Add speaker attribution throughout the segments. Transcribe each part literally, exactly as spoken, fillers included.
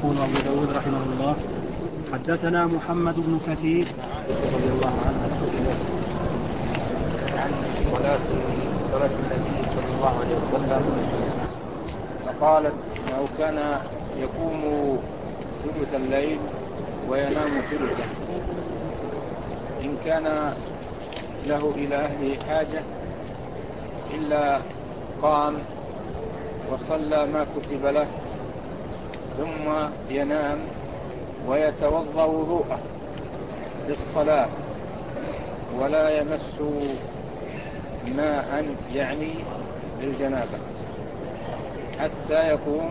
Speaker 1: يقول أبو داود رحمه الله: حدثنا محمد بن كثير
Speaker 2: رضي الله عنه عن صلاة صلاة النبي صلى الله عليه وسلم فقالت أنه كان يقوم ثلث الليل وينام ثلثه، إن كان له إلى أهله حاجة إلا قام وصلى ما كتب له ثم ينام ويتوضأ وضوءه للصلاة ولا يمس ماء يعني بالجنابة حتى يقوم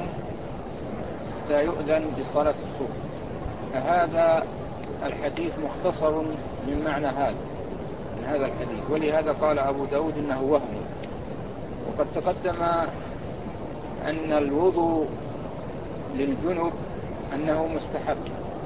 Speaker 2: حتى يؤذن بصلاة الصبح. فهذا الحديث مختصر من معنى هذا من هذا الحديث، ولهذا قال أبو داود إنه وهم. وقد تقدم أن الوضوء للجنب أنه مستحب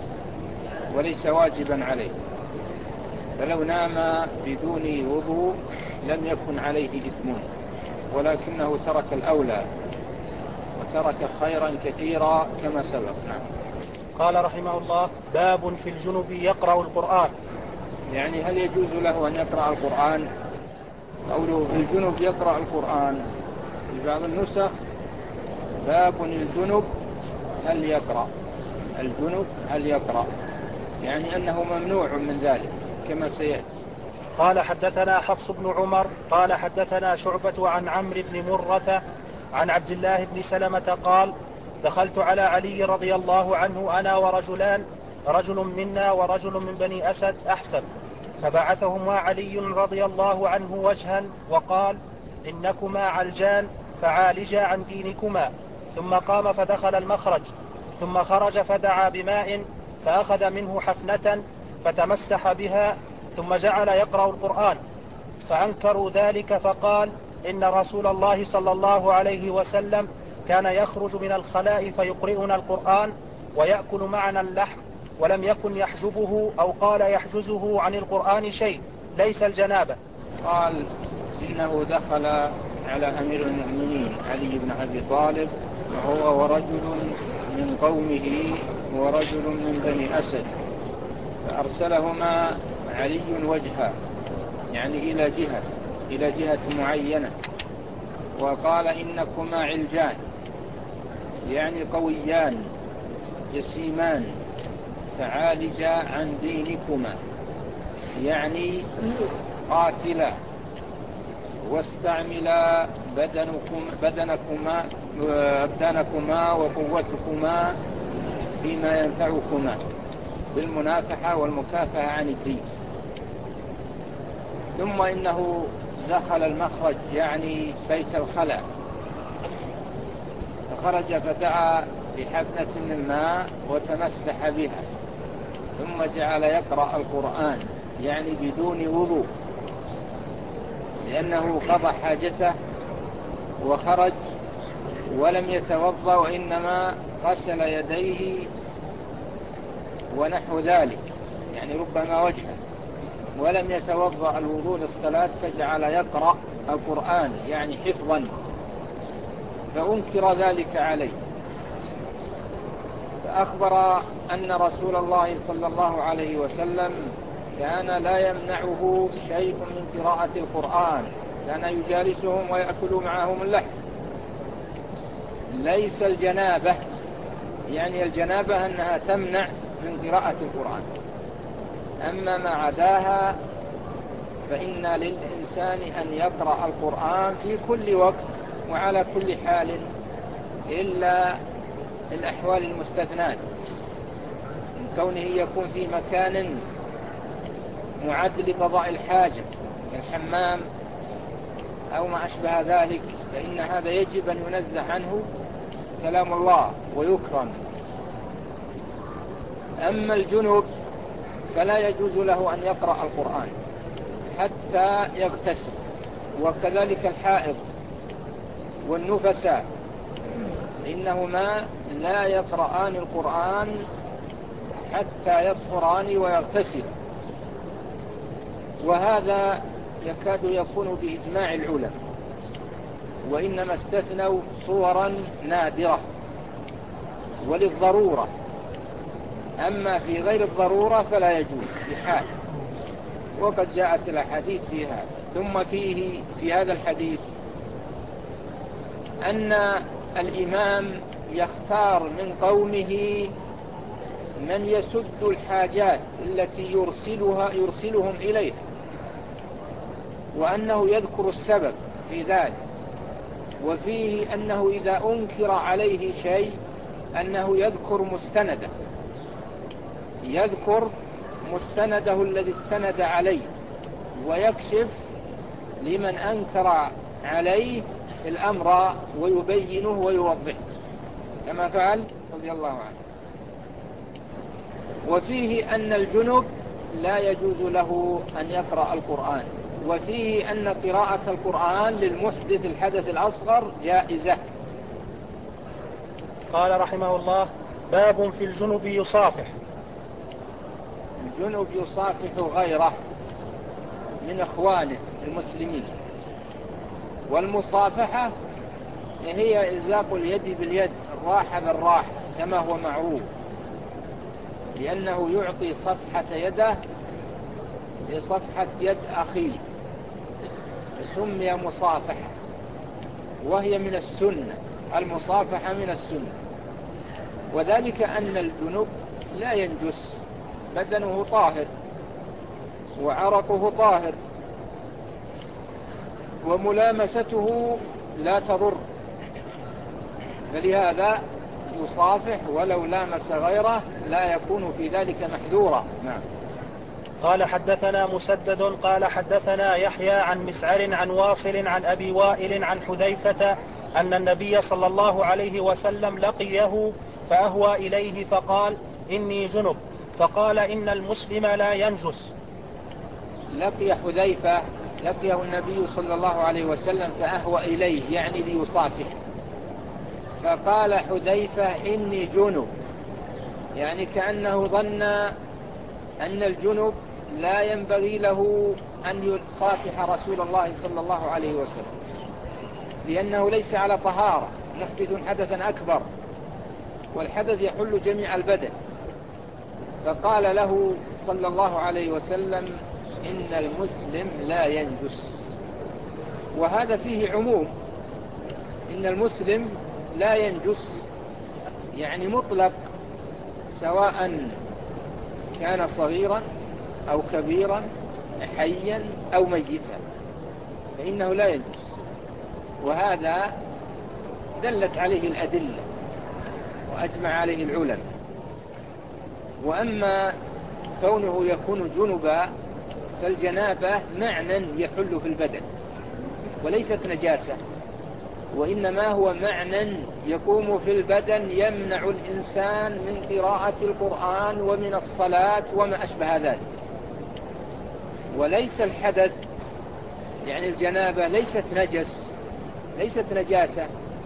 Speaker 2: وليس واجبا عليه، فلو نام بدون وضوء لم يكن عليه إثم، ولكنه ترك الأولى وترك خيرا كثيرا كما سبق. نعم.
Speaker 1: قال رحمه الله: باب في الجنب يقرأ القرآن.
Speaker 2: يعني هل يجوز له أن يقرأ القرآن؟ قوله في الجنب يقرأ القرآن، في بعض النسخ باب الجنب هل يقرأ، الجنب هل يقرأ، يعني أنه ممنوع من ذلك كما سيأتي.
Speaker 1: قال حدثنا حفص بن عمر قال حدثنا شعبة عن عمرو بن مرة عن عبد الله بن سلمة قال: دخلت على علي رضي الله عنه أنا ورجلان، رجل منا ورجل من بني أسد أحسب، فبعثهما علي رضي الله عنه وجها وقال: إنكما علجان فعالجا عن دينكما. ثم قام فدخل المخرج، ثم خرج فدعا بماء فأخذ منه حفنة فتمسح بها، ثم جعل يقرأ القرآن، فأنكروا ذلك فقال: إن رسول الله صلى الله عليه وسلم كان يخرج من الخلاء فيقرئنا القرآن ويأكل معنا اللحم، ولم يكن يحجبه أو قال يحجزه عن القرآن شيء ليس الجنابة.
Speaker 2: قال إنه دخل على أمير المؤمنين علي بن أبي طالب وهو ورجل من قومه ورجل من بني أسد، فأرسلهما علي وجها يعني إلى جهة إلى جهة معينة، وقال: إنكما علجان يعني قويان جسيمان، فعالجا عن دينكما يعني قاتلا، واستعملا بدنكم بدنكما أبدانكما وقوتكما فيما ينفعكما بالمنافحة والمكافحة عن الدين. ثم إنه دخل المخرج يعني بيت الخلع، فخرج فدعا بحفنة من ماء وتمسح بها، ثم جعل يقرأ القرآن يعني بدون وضوء، لأنه قضى حاجته وخرج ولم يتوضأ وإنما غسل يديه ونحو ذلك، يعني ربما وجهه، ولم يتوضأ الوضوء للصلاة، فجعل يقرأ القرآن يعني حفظا، فأنكر ذلك عليه، فأخبر أن رسول الله صلى الله عليه وسلم كان لا يمنعه شيء من قراءة القرآن، كان يجالسهم ويأكل معهم اللحم، ليس الجنابة، يعني الجنابة أنها تمنع من قراءة القرآن، أما ما عداها فإن للإنسان أن يقرأ القرآن في كل وقت وعلى كل حال إلا الأحوال المستثنات، من كونه يكون في مكان معد لقضاء الحاجة كالحمام أو ما أشبه ذلك، فإن هذا يجب أن ينزه عنه كلام الله ويكرم. أما الجنوب فلا يجوز له أن يقرأ القرآن حتى يغتسل، وكذلك الحائض والنفساء إنهما لا يقرآن القرآن حتى يطهران ويغتسل، وهذا يكاد يكون بإجماع العلماء، وإنما استثنوا صورا نادرة وللضرورة، أما في غير الضرورة فلا يجوز بحال، وقد جاءت الأحاديث في هذا. ثم فيه في هذا الحديث أن الإمام يختار من قومه من يسد الحاجات التي يرسلها يرسلهم إليه، وأنه يذكر السبب في ذلك. وفيه أنه إذا أنكر عليه شيء أنه يذكر مستنده يذكر مستنده الذي استند عليه، ويكشف لمن أنكر عليه الأمر ويبينه ويوضحه كما فعل رضي الله عنه. وفيه أن الجنب لا يجوز له أن يقرأ القرآن، وفيه أن قراءة القرآن للمحدث الحدث الأصغر جائزة.
Speaker 1: قال رحمه الله: باب في الجنب يصافح.
Speaker 2: الجنب يصافح غيره من إخوانه المسلمين، والمصافحة هي إلزاق اليد باليد، الراحة بالراحة كما هو معروف، لأنه يعطي صفحة يده لصفحة يد أخيه، سمي مصافحة، وهي من السنة، المصافحة من السنة. وذلك أن الجنب لا ينجس، بدنه طاهر وعرقه طاهر، وملامسته لا تضر، فلهذا يصافح ولو لامس غيره لا يكون في ذلك محذورا. نعم.
Speaker 1: قال حدثنا مسدد قال حدثنا يحيى عن مسعر عن واصل عن أبي وائل عن حذيفة أن النبي صلى الله عليه وسلم لقيه فأهوى إليه فقال: إني جنب، فقال: إن المسلم لا ينجس.
Speaker 2: لقي حذيفة لقيه النبي صلى الله عليه وسلم فأهوى إليه، يعني ليصافح، فقال حذيفة: إني جنب، يعني كأنه ظن أن الجنب لا ينبغي له أن يصافح رسول الله صلى الله عليه وسلم، لأنه ليس على طهارة، محدث حدثا أكبر، والحدث يحل جميع البدن. فقال له صلى الله عليه وسلم: إن المسلم لا ينجس. وهذا فيه عموم، إن المسلم لا ينجس يعني مطلق، سواء كان صغيرا أو كبيرا، حيا أو ميتا، فإنه لا ينجس. وهذا دلت عليه الأدلة وأجمع عليه العلماء. وأما كونه يكون جنبا فالجنابة معنى يحل في البدن وليست نجاسة، وإنما هو معنى يقوم في البدن يمنع الإنسان من قراءة القرآن ومن الصلاة وما أشبه ذلك، وليس الحدث، يعني الجنابة ليست نجس، ليست نجاسة.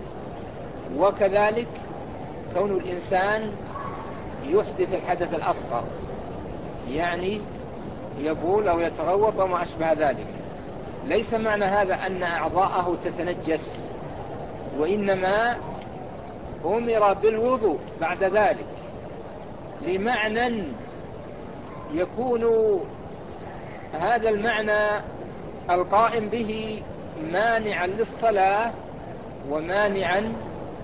Speaker 2: وكذلك كون الإنسان يحدث الحدث الأصغر، يعني يبول أو يتغوط وما أشبه ذلك، ليس معنى هذا أن أعضاءه تتنجس، وإنما أمر بالوضوء بعد ذلك لمعنى يكون هذا المعنى القائم به مانعا للصلاة ومانعا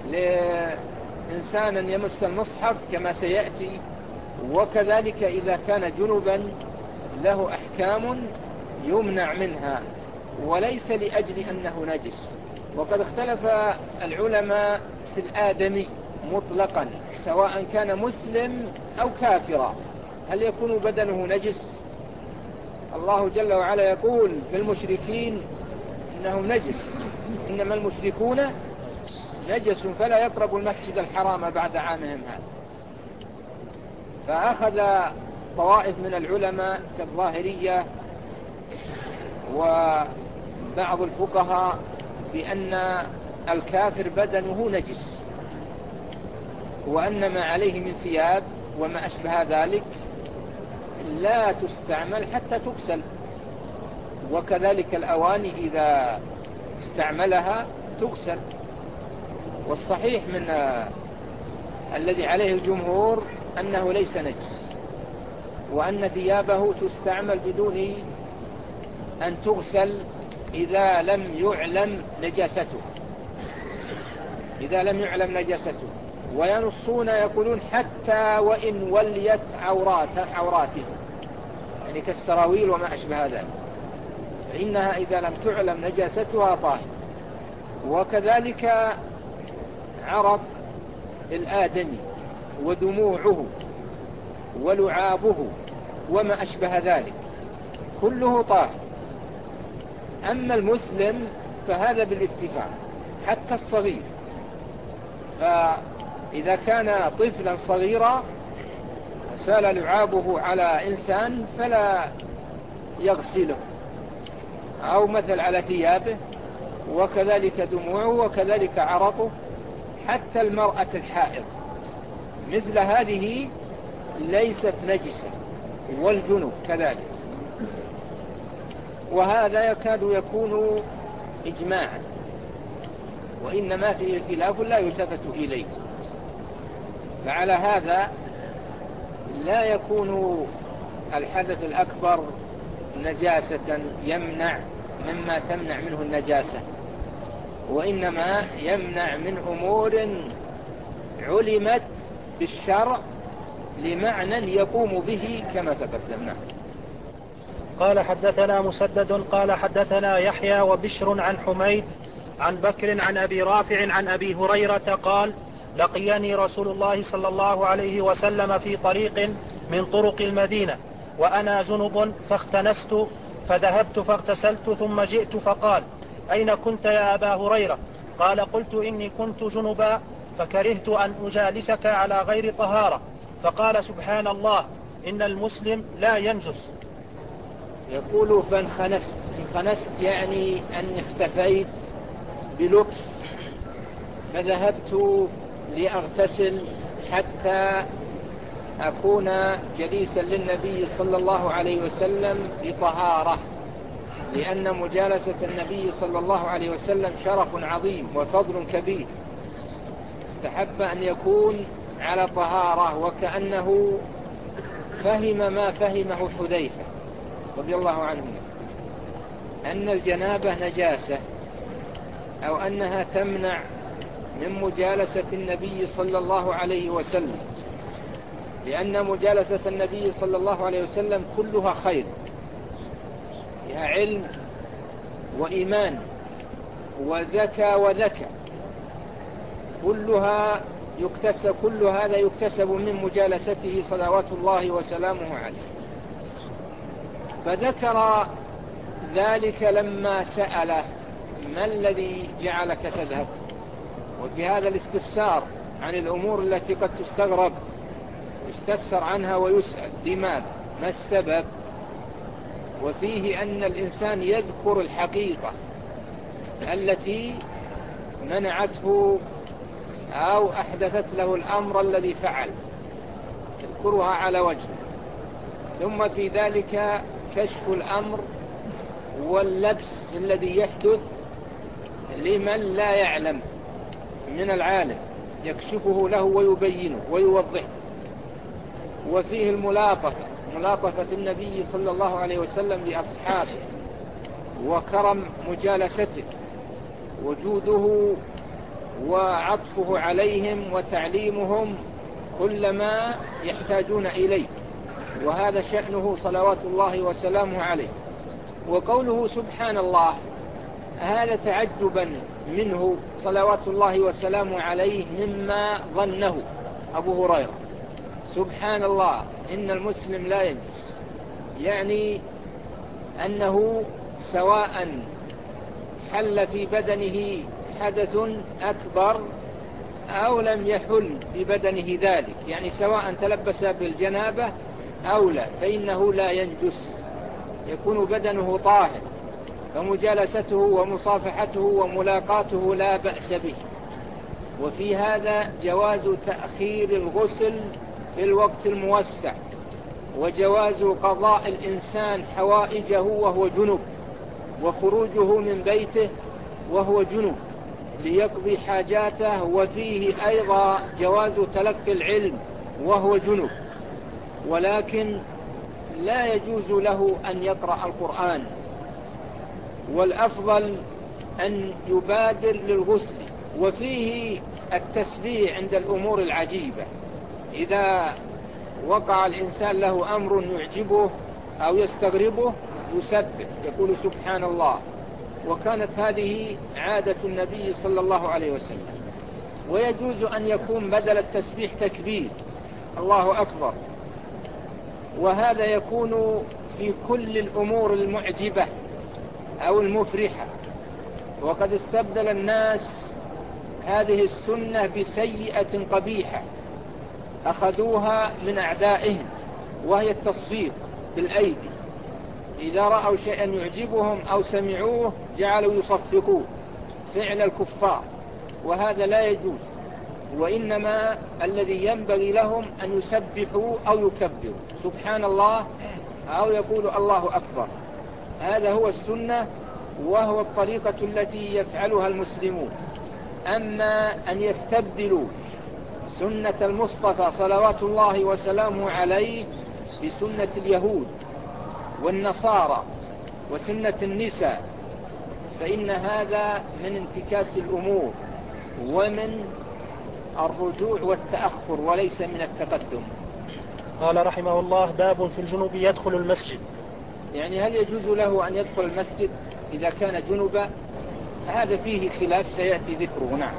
Speaker 2: لإنسان يمس المصحف كما سيأتي. وكذلك إذا كان جنبا له أحكام يمنع منها، وليس لأجل أنه نجس. وقد اختلف العلماء في الآدمي مطلقا سواء كان مسلم أو كافرا، هل يكون بدنه نجس؟ الله جل وعلا يقول في المشركين إنهم نجس، إنما المشركون نجس فلا يقربوا المسجد الحرام بعد عامهم هذا. فأخذ طوائف من العلماء كالظاهرية وبعض الفقهاء بأن الكافر بدنه نجس، وأن ما عليه من ثياب وما أشبه ذلك لا تستعمل حتى تغسل، وكذلك الأواني إذا استعملها تغسل. والصحيح من الذي عليه الجمهور أنه ليس نجس، وأن ثيابه تستعمل بدون أن تغسل إذا لم يعلم نجاسته إذا لم يعلم نجاسته وينصون يقولون حتى وإن وليت عورات عوراته، يعني كالسراويل وما أشبه ذلك، فإنها إذا لم تعلم نجاستها طاهر. وكذلك عرق الآدمي ودموعه ولعابه وما أشبه ذلك كله طاهر. أما المسلم فهذا بالاتفاق، حتى الصغير، فإذا كان طفلا صغيرا سال لعابه على إنسان فلا يغسله، أو مثل على ثيابه، وكذلك دموعه وكذلك عرقه. حتى المرأة الحائض مثل هذه ليست نجسة، والجنوب كذلك. وهذا يكاد يكون إجماعا، وإنما فيه خلاف لا يلتفت إليه. فعلى هذا لا يكون الحدث الأكبر نجاسة يمنع مما تمنع منه النجاسة، وإنما يمنع من أمور علمت بالشرع لمعنى يقوم به كما تقدمنا.
Speaker 1: قال حدثنا مسدد قال حدثنا يحيى وبشر عن حميد عن بكر عن أبي رافع عن أبي هريرة قال: لقيني رسول الله صلى الله عليه وسلم في طريق من طرق المدينة وأنا جنب فاختنست، فذهبت فاغتسلت ثم جئت فقال: أين كنت يا أبا هريرة؟ قال: قلت إني كنت جنبا فكرهت أن أجالسك على غير طهارة. فقال: سبحان الله، إن المسلم لا ينجس.
Speaker 2: يقول: فانخنست. انخنست يعني أن اختفيت بلطف، فذهبت لأغتسل حتى أكون جليسا للنبي صلى الله عليه وسلم بطهارة، لأن مجالسة النبي صلى الله عليه وسلم شرف عظيم وفضل كبير، استحب أن يكون على طهارة. وكأنه فهم ما فهمه حذيفة رضي الله عنه، أن الجنابة نجاسة، أو أنها تمنع من مجالسة النبي صلى الله عليه وسلم، لأن مجالسة النبي صلى الله عليه وسلم كلها خير، فيها علم وإيمان وزكى وذكى، كلها يكتسب كل هذا يكتسب من مجالسته صلوات الله وسلامه عليه. فذكر ذلك لما سأله: ما الذي جعلك تذهب؟ وفي هذا الاستفسار عن الأمور التي قد تستغرب يستفسر عنها ويسأل: لماذا؟ ما السبب؟ وفيه أن الإنسان يذكر الحقيقة التي منعته أو أحدثت له الأمر الذي فعل، يذكرها على وجه، ثم في ذلك كشف الأمر واللبس الذي يحدث لمن لا يعلم من العالم، يكشفه له ويبينه ويوضحه. وفيه الملاطفة، ملاطفة النبي صلى الله عليه وسلم لأصحابه، وكرم مجالسته، وجوده وعطفه عليهم وتعليمهم كل ما يحتاجون إليه، وهذا شأنه صلوات الله وسلامه عليه. وقوله سبحان الله هذا تعجبا منه صلوات الله وسلامه عليه مما ظنه أبو هريرة. سبحان الله إن المسلم لا ينجس، يعني أنه سواء حل في بدنه حدث أكبر أو لم يحل في بدنه ذلك، يعني سواء تلبس بالجنابة أو لا، فإنه لا ينجس، يكون بدنه طاهر، فمجالسته ومصافحته وملاقاته لا بأس به. وفي هذا جواز تأخير الغسل في الوقت الموسع، وجواز قضاء الإنسان حوائجه وهو جنب، وخروجه من بيته وهو جنب، ليقضي حاجاته، وفيه أيضا جواز تلقي العلم وهو جنب، ولكن لا يجوز له أن يقرأ القرآن، والأفضل أن يبادر للغسل. وفيه التسبيح عند الأمور العجيبة، إذا وقع الإنسان له أمر يعجبه أو يستغربه يسبح، يقول سبحان الله. وكانت هذه عادة النبي صلى الله عليه وسلم. ويجوز أن يكون بدل التسبيح تكبير، الله أكبر، وهذا يكون في كل الأمور المعجبة أو المفرحة. وقد استبدل الناس هذه السنة بسيئة قبيحة أخذوها من أعدائهم، وهي التصفيق بالأيدي. إذا رأوا شيئا يعجبهم أو سمعوه جعلوا يصفقوه، فعل الكفار، وهذا لا يجوز. وإنما الذي ينبغي لهم أن يسبحوا أو يكبروا سبحان الله أو يقولوا الله أكبر. هذا هو السنة، وهو الطريقة التي يفعلها المسلمون. أما أن يستبدلوا سنة المصطفى صلوات الله وسلامه عليه بسنة اليهود والنصارى وسنة النساء، فإن هذا من انتكاس الأمور ومن الرجوع والتأخر وليس من التقدم.
Speaker 1: قال رحمه الله: باب في الجنوب يدخل المسجد.
Speaker 2: يعني هل يجوز له أن يدخل المسجد إذا كان جنبا؟ هذا فيه خلاف سيأتي ذكره. نعم.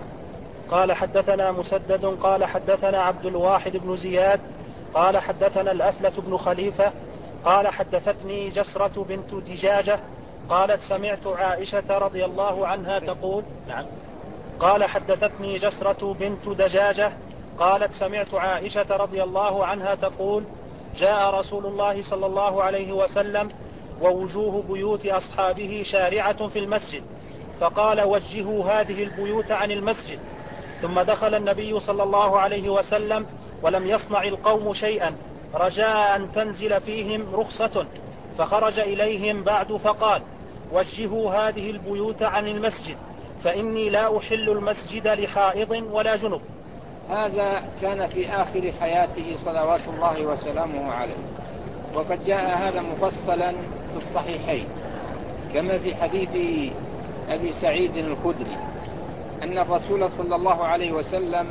Speaker 1: قال حدثنا مسدد قال حدثنا عبد الواحد بن زياد قال حدثنا الأفلة بن خليفة قال حدثتني جسرة بنت دجاجة قالت سمعت عائشة رضي الله عنها تقول. نعم. قال حدثتني جسرة بنت دجاجة قالت سمعت عائشة رضي الله عنها تقول: جاء رسول الله صلى الله عليه وسلم ووجوه بيوت أصحابه شارعة في المسجد، فقال: وجهوا هذه البيوت عن المسجد. ثم دخل النبي صلى الله عليه وسلم ولم يصنع القوم شيئا رجاء أن تنزل فيهم رخصة، فخرج إليهم بعد فقال: وجهوا هذه البيوت عن المسجد، فإني لا أحل المسجد لحائض ولا جنب.
Speaker 2: هذا كان في آخر حياته صلوات الله وسلامه عليه، وقد جاء هذا مفصلا في الصحيحين، كما في حديث أبي سعيد الخدري أن الرسول صلى الله عليه وسلم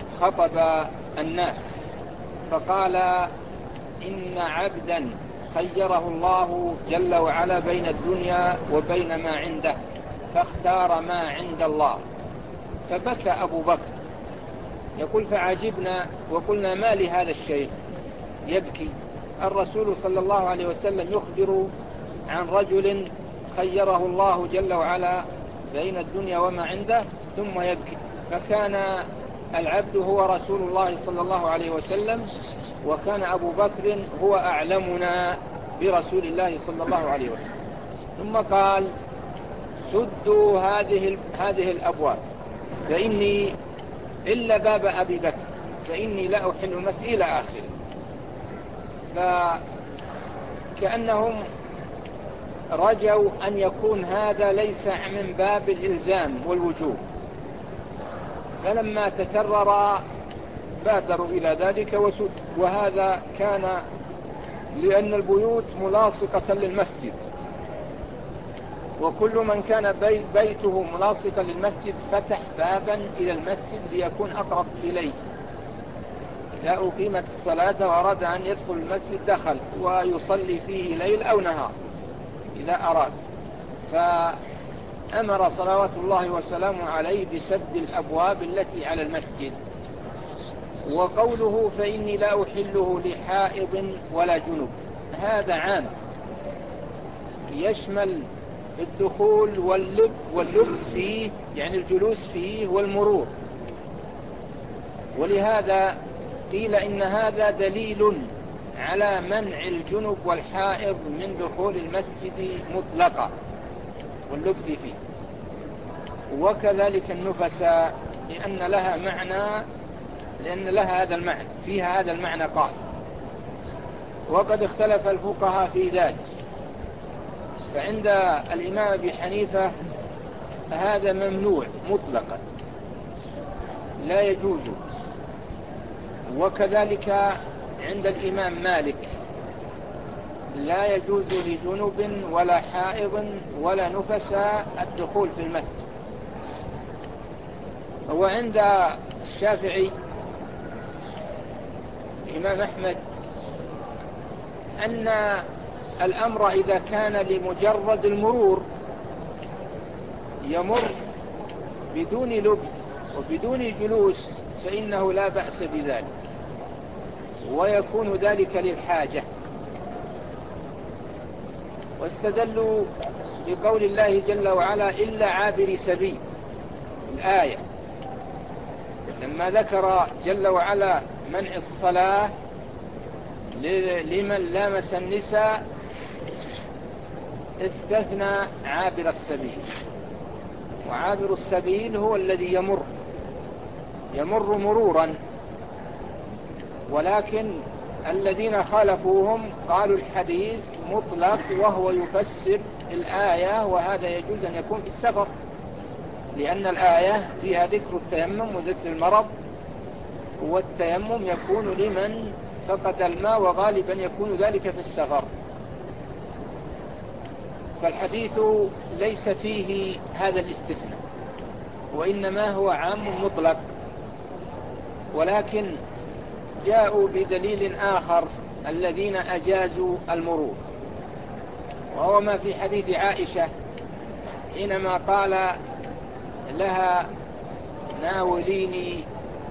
Speaker 2: خطب الناس فقال: إن عبدا خيره الله جل وعلا بين الدنيا وبين ما عنده، فاختار ما عند الله. فبكى أبو بكر، يقول: فعجبنا وقلنا: ما لهذا الشيء يبكي؟ الرسول صلى الله عليه وسلم يخبر عن رجل خيره الله جل وعلا بين الدنيا وما عنده ثم يبكي. فكان العبد هو رسول الله صلى الله عليه وسلم، وكان أبو بكر هو أعلمنا برسول الله صلى الله عليه وسلم. ثم قال: سدوا هذه هذه الأبواب فإني إلا باب أبي بكر فإني لا أحل المسجد إلى آخره. فكأنهم رجوا أن يكون هذا ليس من باب الإلزام والوجوب، فلما تكرر بادروا إلى ذلك وسد. وهذا كان لأن البيوت ملاصقة للمسجد، وكل من كان بيته ملاصقا للمسجد فتح بابا إلى المسجد ليكون أقرب إليه. إذا أقيمت الصلاة وأراد أن يدخل المسجد دخل ويصلي فيه ليل أو نهار إذا أراد. فأمر صلوات الله وسلامه عليه بسد الأبواب التي على المسجد. وقوله: فإني لا أحله لحائض ولا جنب، هذا عام يشمل الدخول واللب واللب فيه، يعني الجلوس فيه والمرور. ولهذا قيل إن هذا دليل على منع الجنب والحائض من دخول المسجد مطلقا واللبث فيه، وكذلك النفساء لأن لها معنى لأن لها هذا المعنى فيها هذا المعنى قائم. وقد اختلف الفقهاء في ذلك، فعند الإمام أبي حنيفة هذا ممنوع مطلقا لا يجوز. وكذلك عند الإمام مالك لا يجوز لجنب ولا حائض ولا نفس الدخول في المسجد. وعند الشافعي الإمام أحمد أن الأمر إذا كان لمجرد المرور يمر بدون لبس وبدون جلوس فإنه لا بأس بذلك، ويكون ذلك للحاجة. واستدلوا بقول الله جل وعلا إلا عابر سبيل الآية، لما ذكر جل وعلا منع الصلاة لمن لامس النساء استثنى عابر السبيل. وعابر السبيل هو الذي يمر يمر مرورا، ولكن الذين خالفوهم قالوا الحديث مطلق وهو يفسر الآية، وهذا يجوز أن يكون في السفر، لأن الآية فيها ذكر التيمم وذكر المرض، والتيمم يكون لمن فقد الماء وغالبا يكون ذلك في السفر. فالحديث ليس فيه هذا الاستثناء، وإنما هو عام مطلق، ولكن جاءوا بدليل آخر الذين أجازوا المرور، وهو ما في حديث عائشة حينما قال لها ناوليني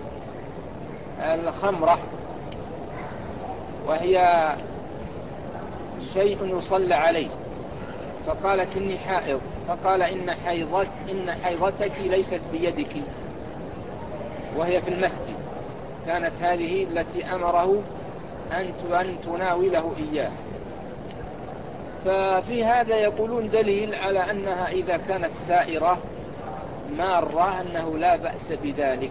Speaker 2: الخمرة وهي شيء يصلى عليه، فقالت إني حائض، فقال إن حيضتك, إن حيضتك ليست بيدك، وهي في المسجد، كانت هذه التي أمره أن تناوله إياه. ففي هذا يقولون دليل على أنها إذا كانت سائرة مارة أنه لا بأس بذلك.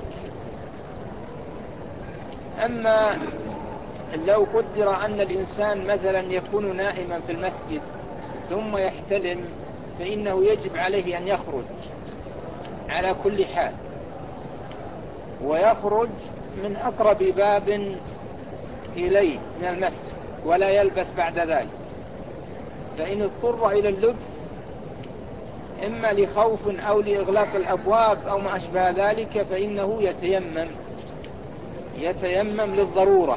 Speaker 2: أما لو قدر أن الإنسان مثلا يكون نائما في المسجد ثم يحتلم، فإنه يجب عليه أن يخرج على كل حال، ويخرج من أقرب باب إليه من المسجد ولا يلبث بعد ذلك. فإن اضطر إلى اللبث إما لخوف أو لإغلاق الأبواب أو ما أشبه ذلك فإنه يتيمم يتيمم للضرورة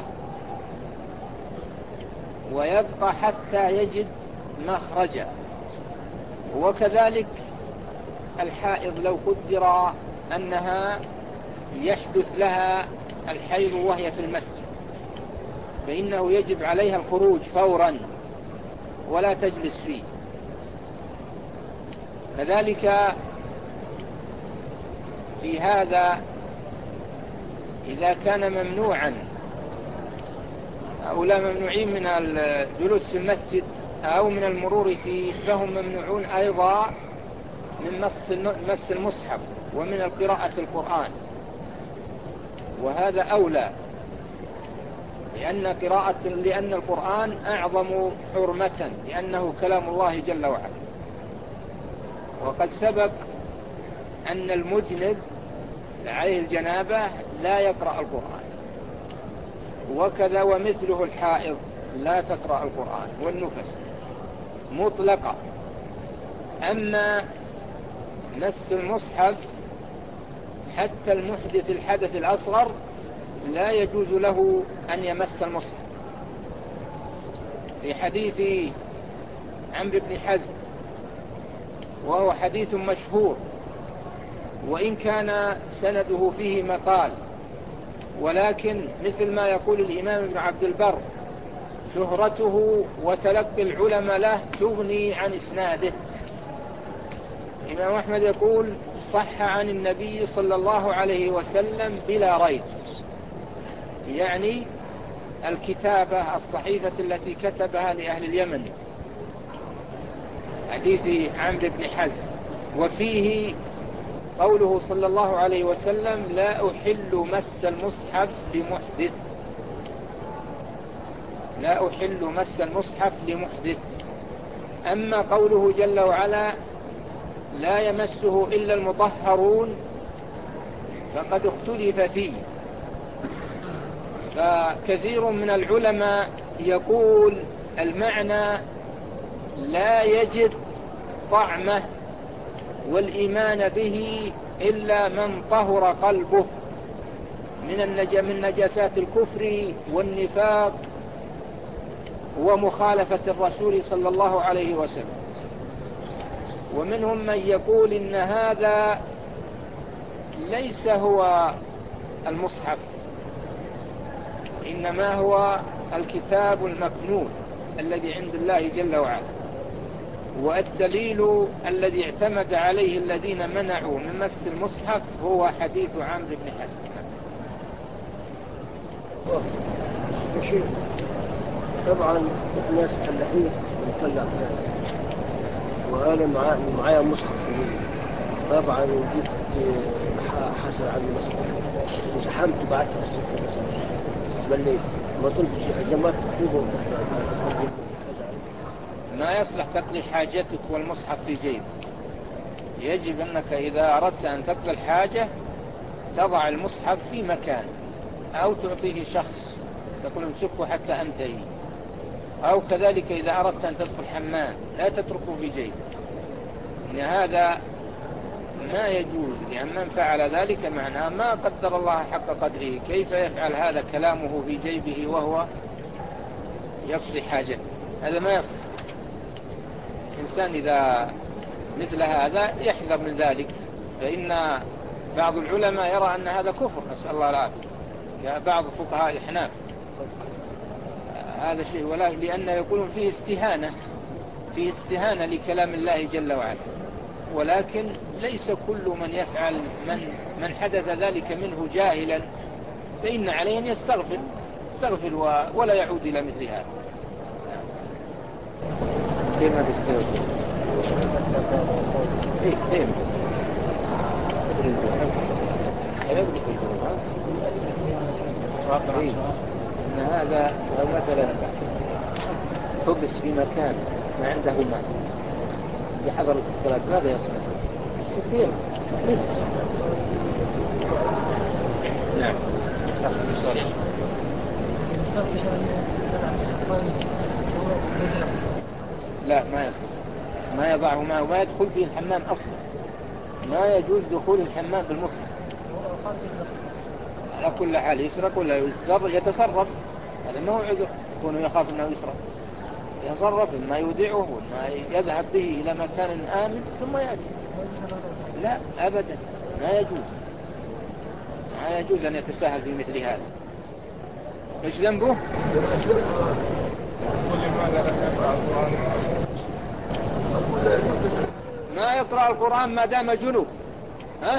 Speaker 2: ويبقى حتى يجد مخرجا. وكذلك الحائض لو قدر أنها يحدث لها الحيض وهي في المسجد فإنه يجب عليها الخروج فورا ولا تجلس فيه. كذلك في هذا إذا كان ممنوعا أو لا ممنوعين من الجلوس في المسجد أو من المرور فيه فهم ممنوعون أيضا من مس المصحف ومن القراءة القرآن، وهذا أولى، لأن قراءة لأن القرآن أعظم حرمة لأنه كلام الله جل وعلا. وقد سبق أن المجنب عليه الجنابة لا يقرأ القرآن، وكذا ومثله الحائض لا تقرأ القرآن والنفس مطلقة. أما مس المصحف حتى المحدث الحدث الأصغر لا يجوز له أن يمس المصحف، في حديث عمرو بن حزم، وهو حديث مشهور وإن كان سنده فيه مقال، ولكن مثل ما يقول الإمام ابن عبد البر شهرته وتلقي العلماء له تغني عن إسناده. الإمام أحمد يقول صح عن النبي صلى الله عليه وسلم بلا ريب، يعني الكتابة الصحيفة التي كتبها لأهل اليمن، حديث عمرو بن حزم، وفيه قوله صلى الله عليه وسلم لا أحل مس المصحف لمحدث، لا أحل مس المصحف لمحدث. أما قوله جل وعلا لا يمسه إلا المطهرون فقد اختلف فيه. فكثير من العلماء يقول المعنى لا يجد طعمه والإيمان به إلا من طهر قلبه من النج... من نجاسات الكفر والنفاق ومخالفة الرسول صلى الله عليه وسلم. ومنهم من يقول إن هذا ليس هو المصحف، إنما هو الكتاب المكنون الذي عند الله جل وعلا، والدليل الذي اعتمد عليه الذين منعوا من مس المصحف هو حديث عمرو بن حزم.
Speaker 3: طبعا الناس فلاحين ومطلع وانا معايا معايا مصحف طبعا جبت حصل عن المصحف وزحمت وبعت السكه بليت ما طلبت جمعت كتبه.
Speaker 2: ما يصلح تقضي حاجتك والمصحف في جيبك. يجب أنك إذا أردت أن تقضي الحاجة تضع المصحف في مكان أو تعطيه شخص تقول امسكه حتى أنتهي، أو كذلك إذا أردت أن تدخل حمام لا تتركه في جيبك، إن هذا ما يجوز. لأن من فعل ذلك معناه ما قدر الله حق قدره. كيف يفعل هذا كلامه في جيبه وهو يقضي حاجته؟ هذا ما يصح. الإنسان إذا مثل هذا يحذر من ذلك، فإن بعض العلماء يرى أن هذا كفر، نسأل الله العافية، كبعض فقهاء الأحناف هذا شيء، ولا لأنه يقولون فيه استهانة فيه استهانة لكلام الله جل وعلا. ولكن ليس كل من يفعل من من حدث ذلك منه جاهلا فإن عليه أن يستغفر يستغفر ولا يعود إلى مثل هذا. كيف تستغفر؟ إيه كيف؟ إيه؟ إن هذا لو مثلا حبس في مكان ما عنده ماء لحضرة الصلاة ماذا يصنع؟ كثير. نعم. لا ما يصح، ما يضعه معه وما يدخل فيه الحمام أصلا. ما يجوز دخول الحمام بالمصحف على كل حال. يسرق ولا يتصرف هذا ما هو عذر، يكون يخاف أنه يسرق، يتصرف ما يودعه ما يذهب به إلى مكان آمن ثم يأتي. لا أبدا ما يجوز، ما يجوز أن يتساهل في مثل هذا. إيش ذنبه؟ ما يقرأ القرآن ما دام جنوب. ها؟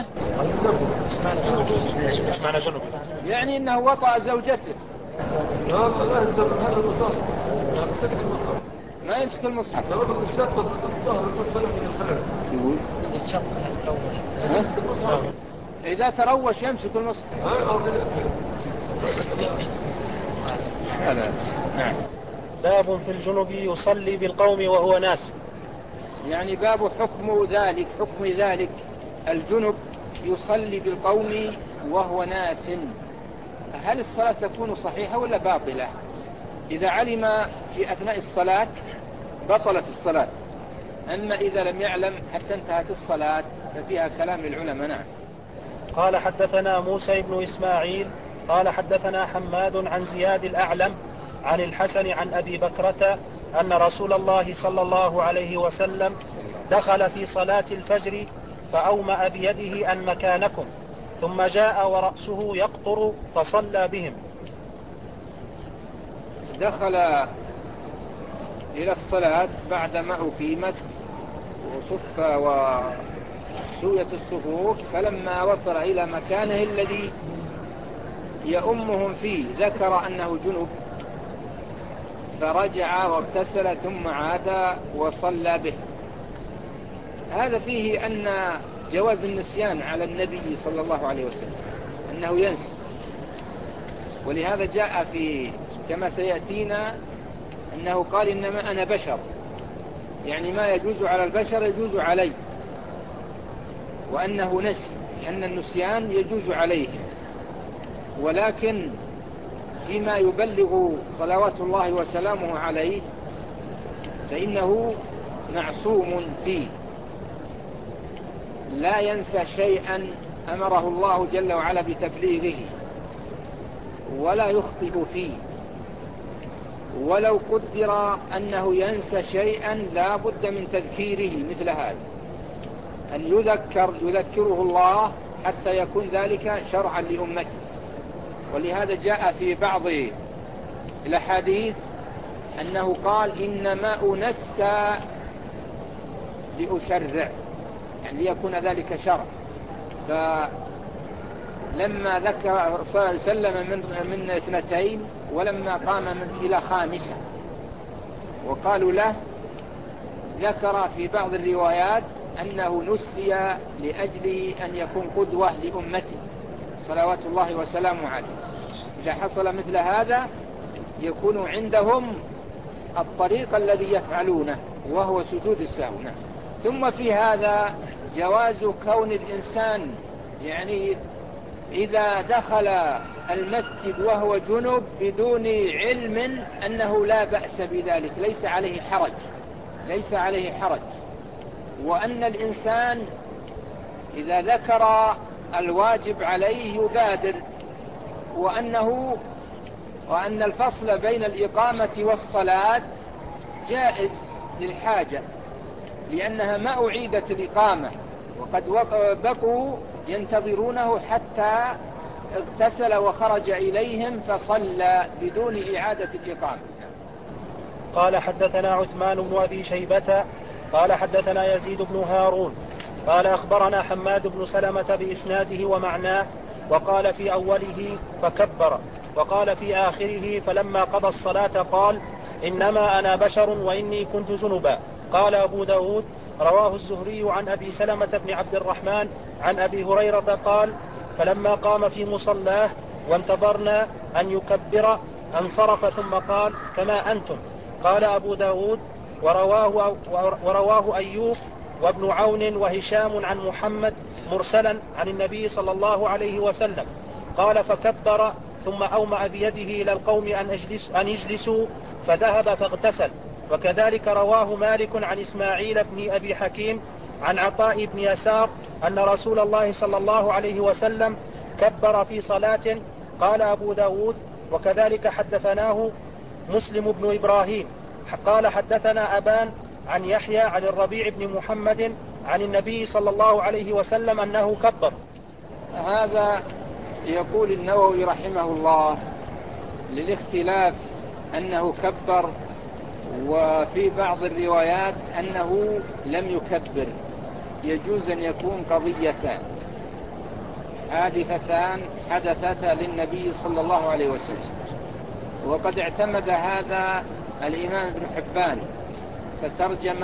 Speaker 1: ايش معنى جنوب؟
Speaker 2: يعني انه وطأ زوجته.
Speaker 4: لا لا يقدر هذا المصحف ما يمسكش المصحف.
Speaker 2: ما يمسك المصحف.
Speaker 4: لا ياخذ الشنطه الظهر الاسفل من الخلل.
Speaker 2: يقول
Speaker 4: الشنطه
Speaker 2: اذا تروش يمسك المصحف. هذا نعم.
Speaker 1: باب في الجنب يصلي بالقوم وهو ناس.
Speaker 2: يعني باب حكم ذلك حكم ذلك الجنب يصلي بالقوم وهو ناس. هل الصلاة تكون صحيحة ولا باطلة؟ إذا علم في أثناء الصلاة بطلت الصلاة، أما إذا لم يعلم حتى انتهت الصلاة ففيها كلام العلماء. نعم.
Speaker 1: قال حدثنا موسى بن إسماعيل قال حدثنا حماد عن زياد الأعلم عن الحسن عن أبي بكرة أن رسول الله صلى الله عليه وسلم دخل في صلاة الفجر فأومأ بيده أن مكانكم، ثم جاء ورأسه يقطر فصلى بهم.
Speaker 2: دخل إلى الصلاة بعدما أقيمت وصف وسوية الصفوف، فلما وصل إلى مكانه الذي يأمهم فيه ذكر أنه جنب فرجع واغتسل ثم عاد وصلى به. هذا فيه أن جواز النسيان على النبي صلى الله عليه وسلم أنه ينسي، ولهذا جاء في كما سيأتينا أنه قال إنما أنا بشر، يعني ما يجوز على البشر يجوز علي. وأنه نسي، لأن النسيان يجوز عليهم، ولكن فيما يبلغ صلوات الله وسلامه عليه فإنه معصوم فيه، لا ينسى شيئا أمره الله جل وعلا بتبليغه، ولا يخطئ فيه. ولو قدر أنه ينسى شيئا لا بد من تذكيره، مثل هذا أن يذكر يذكره الله حتى يكون ذلك شرعا لأمته. ولهذا جاء في بعض الأحاديث أنه قال إنما أنسى لأشرع، يعني ليكون ذلك شرع. فلما ذكر سلم من, من اثنتين، ولما قام من إلى خامسة، وقالوا له ذكر في بعض الروايات أنه نسي لأجل أن يكون قدوة لأمته صلوات الله وسلامه عليه. إذا حصل مثل هذا يكون عندهم الطريق الذي يفعلونه وهو سجود السهو. نعم. ثم في هذا جواز كون الإنسان يعني إذا دخل المسجد وهو جنب بدون علم أنه لا بأس بذلك، ليس عليه حرج، ليس عليه حرج. وأن الإنسان إذا ذكر الواجب عليه يبادر، وأنه وأن الفصل بين الإقامة والصلاة جائز للحاجة، لأنها ما أعيدت الإقامة، وقد بقوا ينتظرونه حتى اغتسل وخرج إليهم فصلى بدون إعادة الإقامة.
Speaker 1: قال حدثنا عثمان بن أبي شيبة قال حدثنا يزيد بن هارون قال أخبرنا حماد بن سلمة بإسناده ومعناه، وقال في أوله فكبر، وقال في آخره فلما قضى الصلاة قال إنما أنا بشر وإني كنت جنبا. قال أبو داود رواه الزهري عن أبي سلمة بن عبد الرحمن عن أبي هريرة قال فلما قام في مصلاه وانتظرنا أن يكبر انصرف ثم قال كما أنتم. قال أبو داود ورواه, ورواه أيوب وابن عون وهشام عن محمد مرسلا عن النبي صلى الله عليه وسلم قال فكبر ثم أومأ بيده إلى القوم أن, أجلس أن يجلسوا فذهب فاغتسل. وكذلك رواه مالك عن إسماعيل بن أبي حكيم عن عطاء بن يسار أن رسول الله صلى الله عليه وسلم كبر في صلاة. قال أبو داود وكذلك حدثناه مسلم بن إبراهيم قال حدثنا أبان عن يحيى عن الربيع بن محمد عن النبي صلى الله عليه وسلم أنه كبر.
Speaker 2: هذا يقول النووي رحمه الله للاختلاف أنه كبر، وفي بعض الروايات أنه لم يكبر. يجوز أن يكون قضيتان حادثتان حدثتا للنبي صلى الله عليه وسلم، وقد اعتمد هذا الإمام ابن حبان فترجم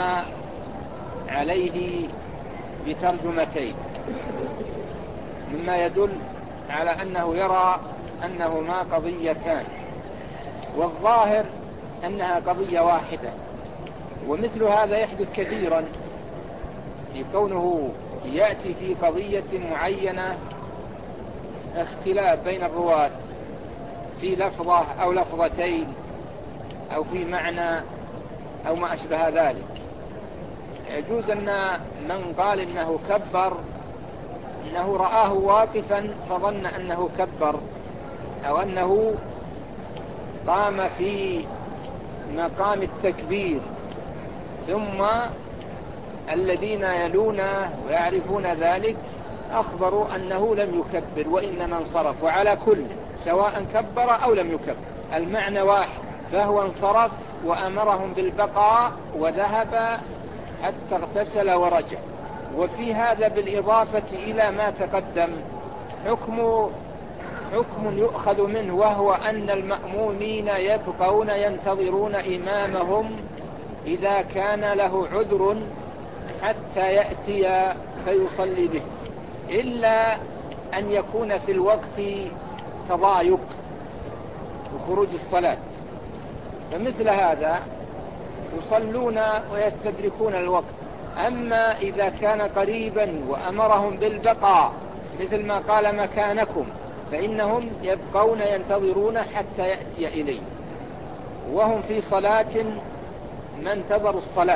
Speaker 2: عليه بترجمتين، مما يدل على أنه يرى أنهما قضيتان، والظاهر أنها قضية واحدة. ومثل هذا يحدث كثيرا، لكونه يأتي في قضية معينة اختلاف بين الرواة في لفظة أو لفظتين أو في معنى أو ما أشبه ذلك. يجوز أن من قال إنه كبر أنه رآه واقفا فظن أنه كبر، أو أنه قام في مقام التكبير، ثم الذين يلونه ويعرفون ذلك أخبروا أنه لم يكبر وإنما انصرف. وعلى كل سواء كبر أو لم يكبر المعنى واحد، فهو انصرف وأمرهم بالبقاء وذهب حتى اغتسل ورجع. وفي هذا بالإضافة إلى ما تقدم حكم حكم يؤخذ منه، وهو أن المأمومين يبقون ينتظرون إمامهم إذا كان له عذر حتى يأتي فيصلي به، إلا أن يكون في الوقت تضايق وخروج الصلاة، فمثل هذا يصلون ويستدركون الوقت أما إذا كان قريبا وأمرهم بالبقاء مثل ما قال مكانكم فإنهم يبقون ينتظرون حتى يأتي إليه، وهم في صلاة ما انتظروا الصلاة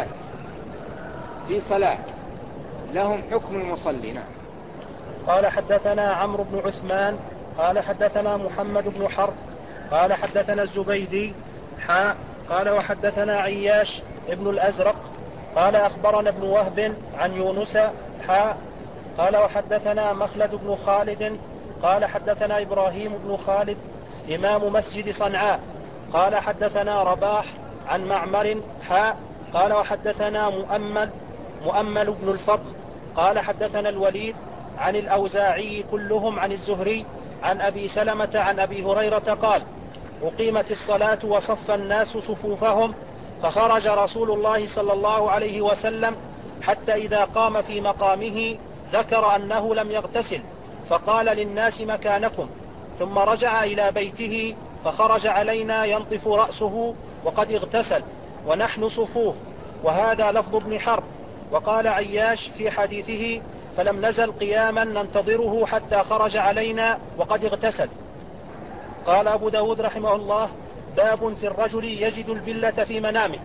Speaker 2: في صلاة لهم حكم المصلي. نعم.
Speaker 1: قال حدثنا عمرو بن عثمان قال حدثنا محمد بن حرب قال حدثنا الزبيدي حاء قال وحدثنا عياش ابن الأزرق قال أخبرنا ابن وهب عن يونس حاء قال وحدثنا مخلد بن خالد قال حدثنا إبراهيم بن خالد إمام مسجد صنعاء قال حدثنا رباح عن معمر حاء قال وحدثنا مؤمل مؤمل بن الفضل قال حدثنا الوليد عن الأوزاعي كلهم عن الزهري عن أبي سلمة عن أبي هريرة قال أقيمت الصلاة وصف الناس صفوفهم فخرج رسول الله صلى الله عليه وسلم حتى إذا قام في مقامه ذكر أنه لم يغتسل فقال للناس مكانكم، ثم رجع إلى بيته فخرج علينا ينطف رأسه وقد اغتسل ونحن صفوف، وهذا لفظ ابن حرب. وقال عياش في حديثه فلم نزل قياما ننتظره حتى خرج علينا وقد اغتسل. قال أبو داود رحمه الله باب في الرجل يجد البلة في منامه.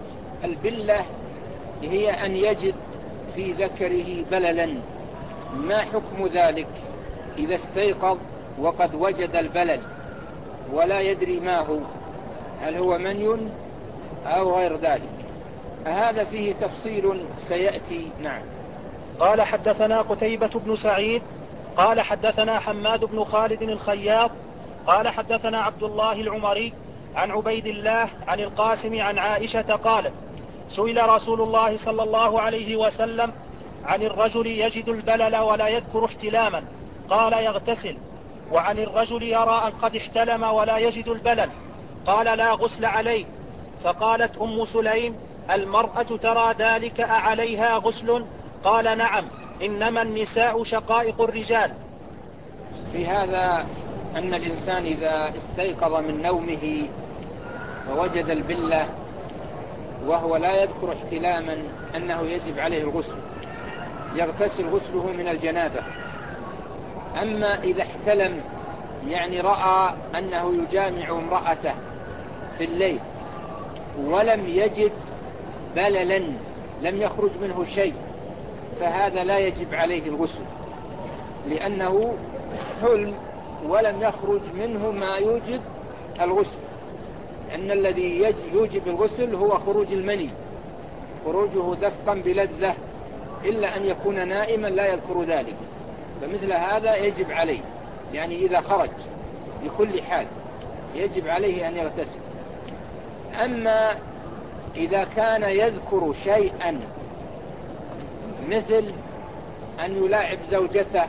Speaker 2: البلة هي أن يجد في ذكره بللا. ما حكم ذلك إذا استيقظ وقد وجد البلل ولا يدري ما هو، هل هو مني أو غير ذلك؟ هذا فيه تفصيل سيأتي. نعم.
Speaker 1: قال حدثنا قتيبة بن سعيد قال حدثنا حماد بن خالد الخياط قال حدثنا عبد الله العمري عن عبيد الله عن القاسم عن عائشة قالت سئل رسول الله صلى الله عليه وسلم عن الرجل يجد البلل ولا يذكر احتلاما قال يغتسل، وعن الرجل يرى أن قد احتلم ولا يجد البلل قال لا غسل عليه. فقالت أم سليم المرأة ترى ذلك أعليها غسل؟ قال نعم، إنما النساء شقائق الرجال.
Speaker 2: في هذا أن الإنسان إذا استيقظ من نومه ووجد البلة وهو لا يذكر احتلاما أنه يجب عليه الغسل، يغتسل غسله من الجنابة. أما إذا احتلم يعني رأى أنه يجامع امرأته في الليل ولم يجد بللا لم يخرج منه شيء فهذا لا يجب عليه الغسل، لأنه حلم ولم يخرج منه ما يوجب الغسل، لأن الذي يوجب الغسل هو خروج المني، خروجه دفقا بلذة، إلا أن يكون نائما لا يذكر ذلك، فمثل هذا يجب عليه، يعني إذا خرج بكل حال يجب عليه أن يغتسل. أما إذا كان يذكر شيئا مثل أن يلاعب زوجته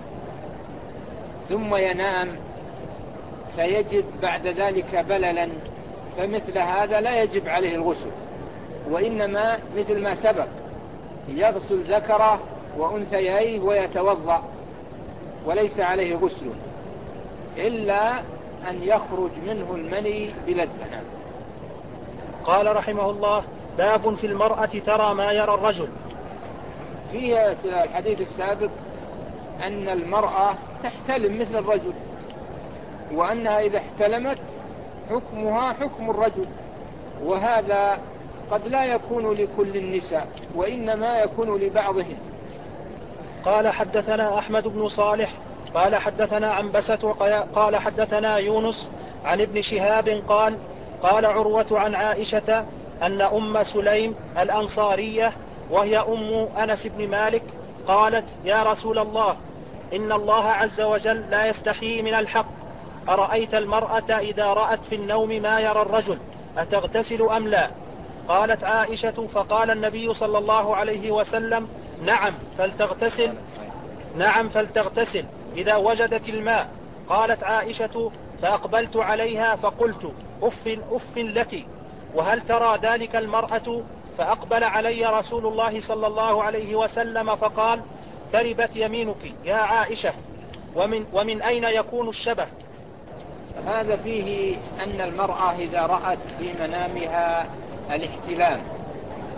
Speaker 2: ثم ينام فيجد بعد ذلك بللا، فمثل هذا لا يجب عليه الغسل، وإنما مثل ما سبق يغسل ذكره وأنثييه ويتوضأ وليس عليه غسل إلا أن يخرج منه المني بلذة.
Speaker 1: قال رحمه الله باب في المرأة ترى ما يرى الرجل.
Speaker 2: في الحديث السابق أن المرأة تحتلم مثل الرجل، وأنها إذا احتلمت حكمها حكم الرجل، وهذا قد لا يكون لكل النساء وإنما يكون لبعضهن.
Speaker 1: قال حدثنا أحمد بن صالح قال حدثنا عنبسة قال حدثنا يونس عن ابن شهاب قال قال عروة عن عائشة أن أم سليم الأنصارية وهي أم أنس بن مالك قالت يا رسول الله إن الله عز وجل لا يستحيي من الحق، أرأيت المرأة إذا رأت في النوم ما يرى الرجل أتغتسل أم لا؟ قالت عائشة فقال النبي صلى الله عليه وسلم نعم فلتغتسل نعم فلتغتسل إذا وجدت الماء. قالت عائشة فأقبلت عليها فقلت أف أف لك، وهل ترى ذلك المرأة؟ فأقبل علي رسول الله صلى الله عليه وسلم فقال تربت يمينك يا عائشة، ومن, ومن أين يكون الشبه؟
Speaker 2: هذا فيه أن المرأة إذا رأت في منامها الاحتلام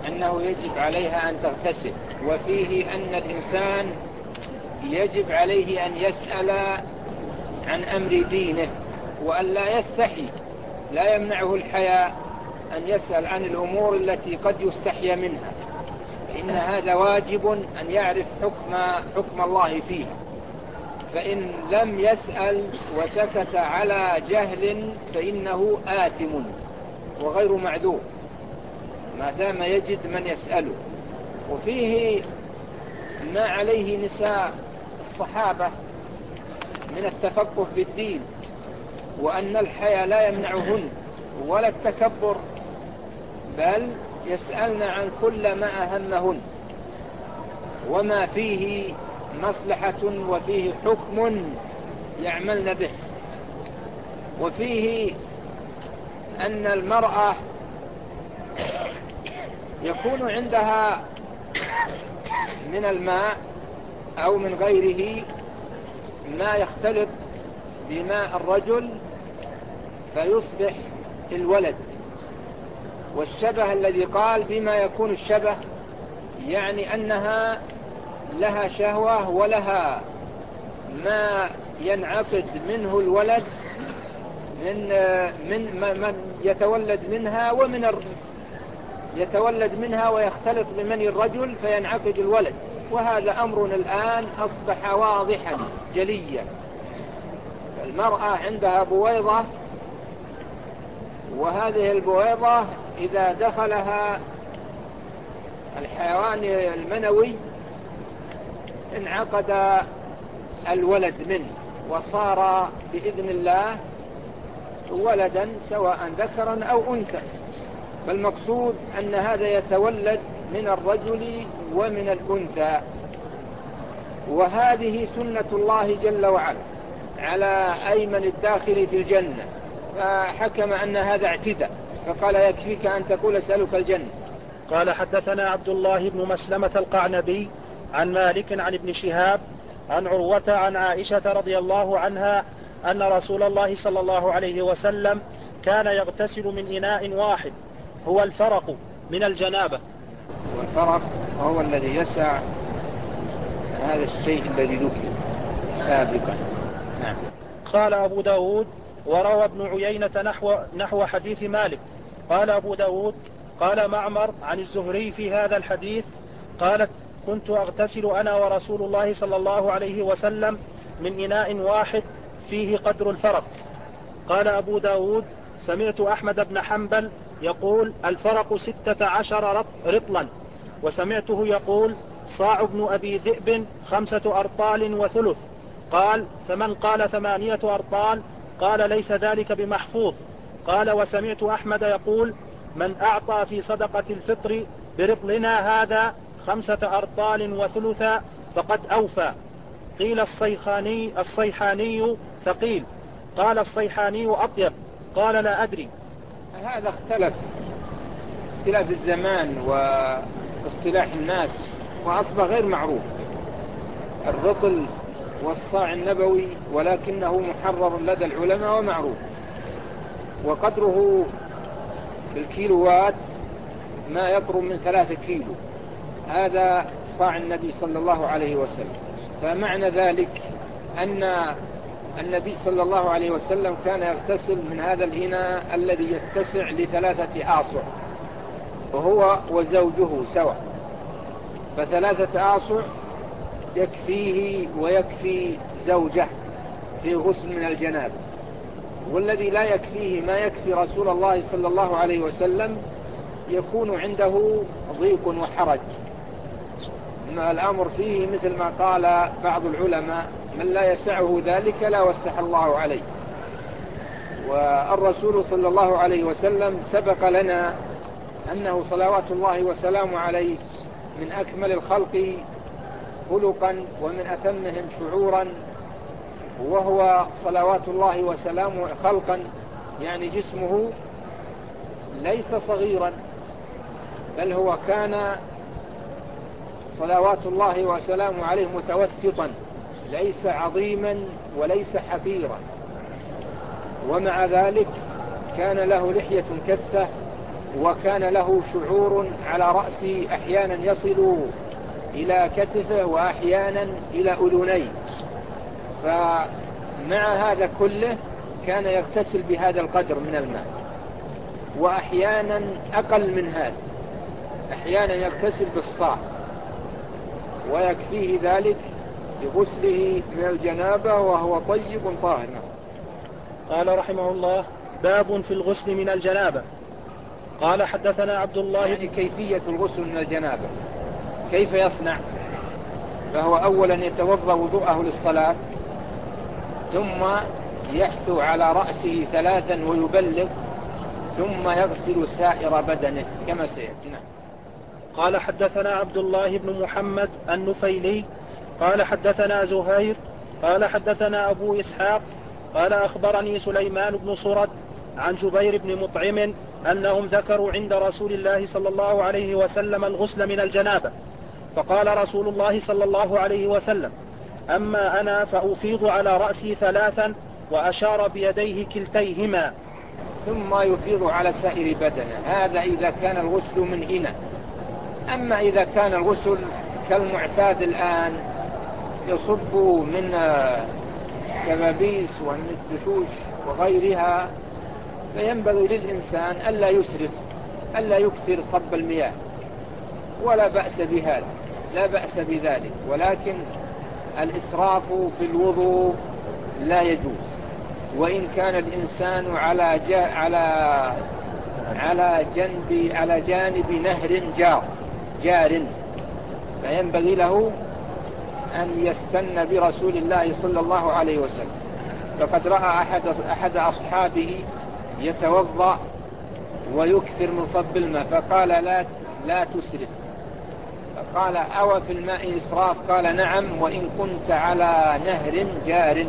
Speaker 2: أنه يجب عليها أن تغتسل، وفيه أن الإنسان يجب عليه أن يسأل عن أمر دينه وأن لا يستحي، لا يمنعه الحياء أن يسأل عن الأمور التي قد يستحي منها، فإن هذا واجب أن يعرف حكم, حكم الله فيها. فإن لم يسأل وسكت على جهل فإنه آثم وغير معذور ما دام يجد من يسأله. وفيه ما عليه نساء الصحابة من التفقه في الدين، وأن الحياء لا يمنعهن ولا التكبر، بل يسألن عن كل ما أهمهن وما فيه مصلحة وفيه حكم يعملن به. وفيه أن المرأة يكون عندها من الماء أو من غيره ما يختلط بماء الرجل فيصبح الولد. والشبه الذي قال بما يكون الشبه يعني أنها لها شهوة ولها ما ينعقد منه الولد من من من يتولد منها ومن يتولد منها ويختلط بمني الرجل فينعقد الولد. وهذا أمر الآن أصبح واضحا جليا. المرأة عندها بويضة، وهذه البويضة إذا دخلها الحيوان المنوي انعقد الولد منه وصار بإذن الله ولدا سواء ذكرا أو أنثى. فالمقصود أن هذا يتولد من الرجل ومن الأنثى، وهذه سنة الله جل وعلا على أيمن الداخل في الجنة، فحكم أن هذا اعتداء فقال يكفيك أن تقول أسألك الجنة.
Speaker 1: قال حدثنا عبد الله بن مسلمة القعنبي عن مالك عن ابن شهاب عن عروة عن عائشة رضي الله عنها أن رسول الله صلى الله عليه وسلم كان يغتسل من إناء واحد هو الفرق من الجنابة.
Speaker 2: والفرق هو الذي يسع هذا الشيء الذي ذكر سابقا. نعم.
Speaker 1: قال أبو داود وروى ابن عيينة نحو, نحو حديث مالك. قال أبو داود قال معمر عن الزهري في هذا الحديث قالت كنت أغتسل أنا ورسول الله صلى الله عليه وسلم من إناء واحد فيه قدر الفرق. قال أبو داود سمعت أحمد بن حنبل يقول الفرق ستة عشر رطلا، وسمعته يقول صاع ابن أبي ذئب خمسة أرطال وثلث. قال فمن قال ثمانية أرطال قال ليس ذلك بمحفوظ. قال وسمعت أحمد يقول من أعطى في صدقة الفطر برطلنا هذا خمسة أرطال وثلثا فقد أوفى. قيل الصيخاني الصيحاني فقيل قال الصيحاني أطيب. قال لا أدري.
Speaker 2: هذا اختلف اختلاف الزمان واصطلاح الناس وأصبح غير معروف الرطل والصاع النبوي، ولكنه محرر لدى العلماء ومعروف، وقدره بالكيلوات ما يقرب من ثلاثة كيلو. هذا صاع النبي صلى الله عليه وسلم. فمعنى ذلك أن النبي صلى الله عليه وسلم كان يغتسل من هذا الإناء الذي يتسع لثلاثة آصع، وهو وزوجه سوا، فثلاثة آصع يكفيه ويكفي زوجه في غسل من الجنابة. والذي لا يكفيه ما يكفي رسول الله صلى الله عليه وسلم يكون عنده ضيق وحرج. الأمر فيه مثل ما قال بعض العلماء من لا يسعه ذلك لا وسع الله عليه. والرسول صلى الله عليه وسلم سبق لنا أنه صلوات الله وسلامه عليه من أكمل الخلق خلقا ومن أتمهم شعورا، وهو صلوات الله وسلامه خلقا يعني جسمه ليس صغيرا، بل هو كان صلوات الله وسلامه عليه متوسطا ليس عظيما وليس حقيرا. ومع ذلك كان له لحية كثة وكان له شعور على رأسه أحيانا يصل إلى كتفه وأحيانا إلى أذنيه، فمع هذا كله كان يغتسل بهذا القدر من الماء، وأحيانا أقل من هذا، أحيانا يغتسل بالصاع ويكفيه ذلك بغسله من الجنابة وهو طيب طاهر.
Speaker 1: قال رحمه الله: باب في الغسل من الجنابة. قال حدثنا عبد الله
Speaker 2: يعني كيفية الغسل من الجنابة كيف يصنع؟ فهو أولا يتوضأ وضوءه للصلاة، ثم يحثو على رأسه ثلاثا ويبلغ، ثم يغسل سائر بدنه كما سيأتي. نعم.
Speaker 1: قال حدثنا عبد الله بن محمد النفيلي قال حدثنا زهير قال حدثنا أبو إسحاق قال أخبرني سليمان بن صرد عن جبير بن مطعم أنهم ذكروا عند رسول الله صلى الله عليه وسلم الغسل من الجنابة، فقال رسول الله صلى الله عليه وسلم: أما أنا فأفيض على رأسي ثلاثا، وأشار بيديه كلتيهما،
Speaker 2: ثم يفيض على سائر بدنه. هذا إذا كان الغسل من إناء. أما إذا كان الغسل كالمعتاد الآن يصب من كبابيس ومن الدشوش وغيرها، فينبغي للإنسان ألا يسرف، ألا يكثر صب المياه، ولا بأس بهذا، لا بأس بذلك، ولكن الإسراف في الوضوء لا يجوز. وإن كان الإنسان على جا على على جنب على جانب نهر جار جار فينبغي له أن يستن برسول الله صلى الله عليه وسلم. فقد رأى أحد أحد أصحابه يتوضأ ويكثر من صب الماء، فقال: لا لا تسرف. فقال: أو في الماء إسراف؟ قال: نعم، وإن كنت على نهر جار.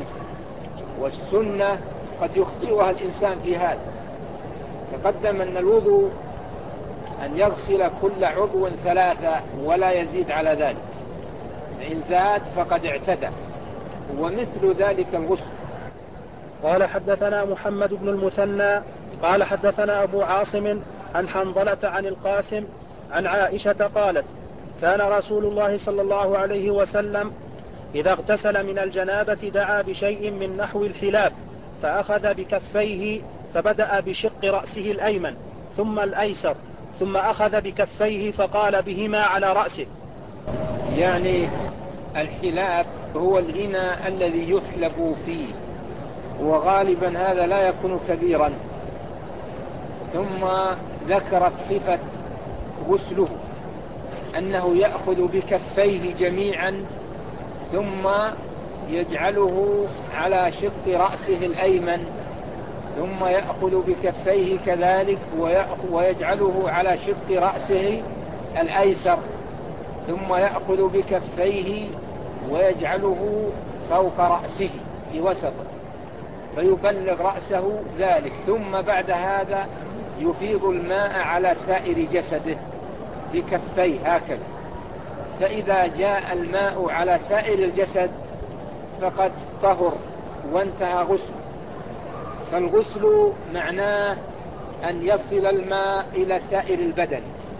Speaker 2: والسنة قد يخطئها الإنسان في هذا. تقدم أن الوضوء أن يغسل كل عضو ثلاثة ولا يزيد على ذلك، فإن زاد فقد اعتدى، ومثل ذلك الغسل.
Speaker 1: قال حدثنا محمد بن المثنى قال حدثنا أبو عاصم عن حنظلة عن القاسم عن عائشة قالت: كان رسول الله صلى الله عليه وسلم إذا اغتسل من الجنابة دعا بشيء من نحو الحلاب، فأخذ بكفيه فبدأ بشق رأسه الأيمن ثم الأيسر، ثم أخذ بكفيه فقال بهما على رأسه.
Speaker 2: يعني الحلاب هو الإناء الذي يحلب فيه، وغالبا هذا لا يكون كبيرا. ثم ذكرت صفة غسله أنه يأخذ بكفيه جميعا، ثم يجعله على شق رأسه الأيمن، ثم يأخذ بكفيه كذلك ويجعله على شق رأسه الأيسر، ثم يأخذ بكفيه ويجعله فوق رأسه في وسطه فيبلغ رأسه ذلك، ثم بعد هذا يفيض الماء على سائر جسده بكفيه هكذا. فإذا جاء الماء على سائر الجسد فقد طهر وانتهى غسله. فالغسل معناه أن يصل الماء إلى سائر البدن.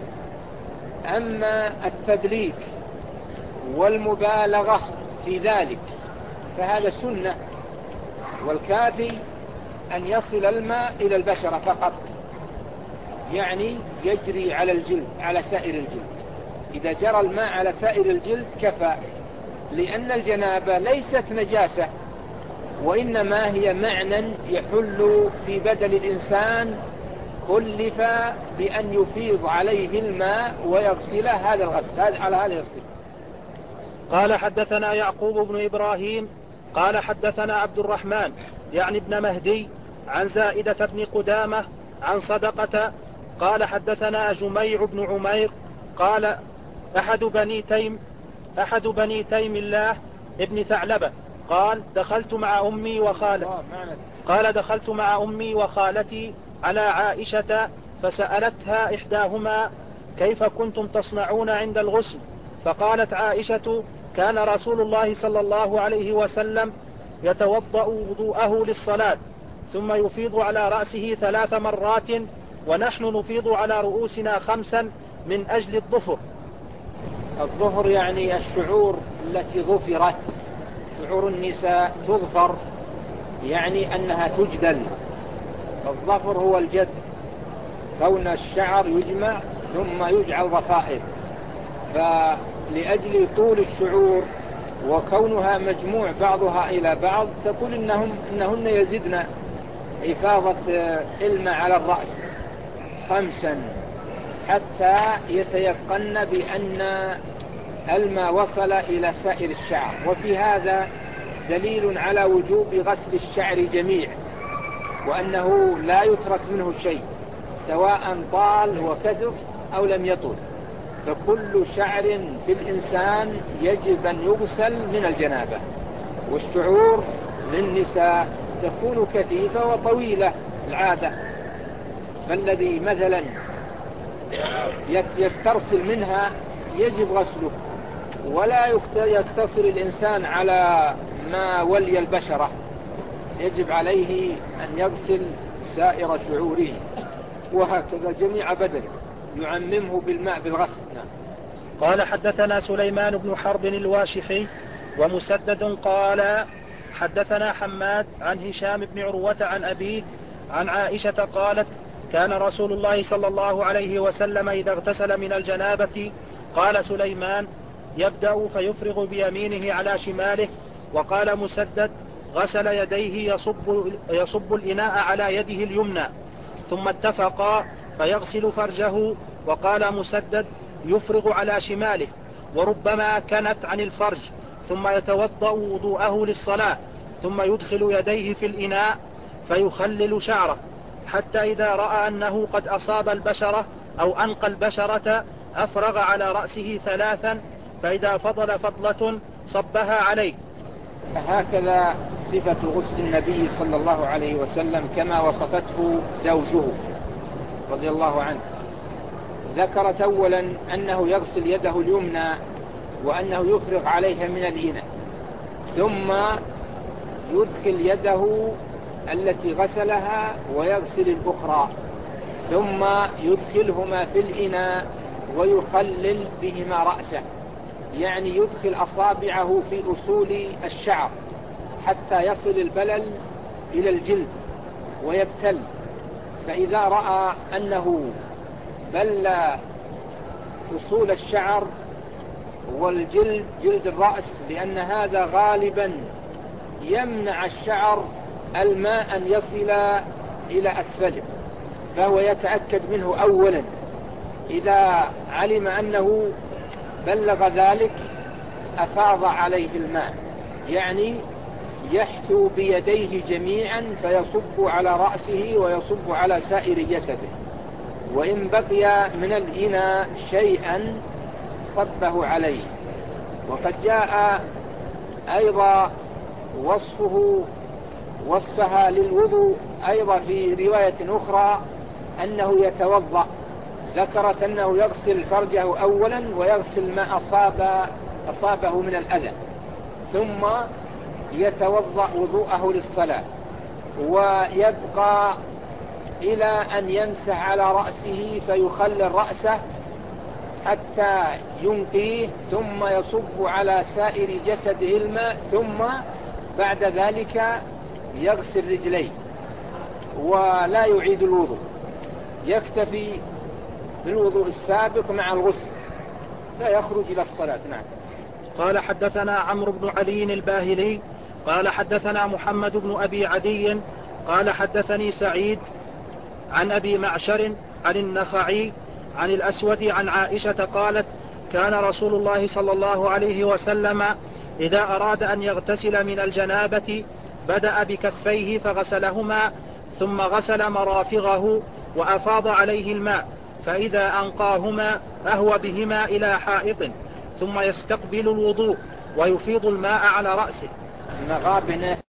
Speaker 2: أما التدليك والمبالغة في ذلك فهذا سنة، والكافي أن يصل الماء إلى البشرة فقط، يعني يجري على الجلد على سائر الجلد. إذا جرى الماء على سائر الجلد كفى، لأن الجنابة ليست نجاسة، وإنما هي معنى يحل في بدن الإنسان، كلف بأن يفيض عليه الماء ويغسله هذا الغسل هذا على هذا الغسل.
Speaker 1: قال حدثنا يعقوب بن إبراهيم قال حدثنا عبد الرحمن يعني ابن مهدي عن زائدة بن قدامة عن صدقة قال حدثنا جميع بن عمير قال أحد بني تيم أحد بني تيم الله ابن ثعلبة قال دخلت مع أمي وخالتي قال دخلت مع أمي وخالتي على عائشة فسألتها إحداهما كيف كنتم تصنعون عند الغسل؟ فقالت عائشة كان رسول الله صلى الله عليه وسلم يتوضأ وضوءه للصلاة ثم يفيض على رأسه ثلاث مرات ونحن نفيض على رؤوسنا خمسا من أجل الظفر.
Speaker 2: الظفر يعني الشعور التي ظفرت، شعور النساء تظفر يعني أنها تجدل. الظفر هو الجد، كون الشعر يجمع ثم يجعل ضفائر، فلأجل طول الشعور وكونها مجموع بعضها إلى بعض تقول إنهم إنهن يزدن إفاضة الماء على الرأس خمسا حتى يتيقن بأن الماء وصل إلى سائر الشعر. وفي هذا دليل على وجوب غسل الشعر جميع، وأنه لا يترك منه شيء سواء طال وكثف أو لم يطل، فكل شعر في الإنسان يجب أن يغسل من الجنابة. والشعور للنساء تكون كثيفة وطويلة العادة، فالذي مثلا يسترسل منها يجب غسله، ولا يقتصر الإنسان على ما ولي البشرة، يجب عليه أن يغسل سائر شعوره، وهكذا جميع بدنه يعممه بالماء بالغسل. نعم.
Speaker 1: قال حدثنا سليمان بن حرب الواشحي ومسدد قال حدثنا حماد عن هشام بن عروة عن أبيه عن عائشة قالت كان رسول الله صلى الله عليه وسلم إذا اغتسل من الجنابة قال سليمان يبدأ فيفرغ بيمينه على شماله. وقال مسدد غسل يديه يصب, يصب الإناء على يده اليمنى ثم اتفقا فيغسل فرجه. وقال مسدد يفرغ على شماله وربما كانت عن الفرج ثم يتوضأ وضوءه للصلاة ثم يدخل يديه في الإناء فيخلل شعره حتى إذا رأى أنه قد أصاب البشرة أو أنقى البشرة أفرغ على رأسه ثلاثا فإذا فضل فضلة صبها عليه.
Speaker 2: هكذا صفة غسل النبي صلى الله عليه وسلم كما وصفته زوجه رضي الله عنه. ذكرت أولا أنه يغسل يده اليمنى وأنه يفرغ عليها من الإناء، ثم يدخل يده التي غسلها ويغسل الأخرى، ثم يدخلهما في الإناء ويخلل بهما رأسه، يعني يدخل أصابعه في أصول الشعر حتى يصل البلل إلى الجلد ويبتل. فإذا رأى أنه بل أصول الشعر والجلد جلد الرأس، لأن هذا غالبا يمنع الشعر الماء أن يصل إلى أسفله، فهو يتأكد منه أولا. إذا علم أنه بلغ ذلك أفاض عليه الماء، يعني يحثو بيديه جميعا فيصب على رأسه ويصب على سائر جسده، وإن بقي من الإناء شيئا صبه عليه. وقد جاء أيضا وصفه وصفها للوضوء أيضا في رواية أخرى أنه يتوضأ، ذكرت أنه يغسل فرجه أولا ويغسل ما أصاب أصابه من الأذى، ثم يتوضأ وضوءه للصلاة، ويبقى إلى أن يمسح على رأسه فيخلل رأسه حتى ينقيه، ثم يصب على سائر جسده الماء، ثم بعد ذلك يغسل رجليه ولا يعيد الوضوء، يكتفي بالوضوء السابق مع الغسل فيخرج إلى الصلاة. نعم.
Speaker 1: قال حدثنا عمرو بن علي الباهلي قال حدثنا محمد بن أبي عدي قال حدثني سعيد عن أبي معشر عن النخعي عن الأسود عن عائشة قالت كان رسول الله صلى الله عليه وسلم إذا أراد أن يغتسل من الجنابة بدأ بكفيه فغسلهما ثم غسل مرافغه وأفاض عليه الماء، فإذا أنقاهما أهوى بهما إلى حائط ثم يستقبل الوضوء ويفيض الماء على رأسه.
Speaker 2: المغابنة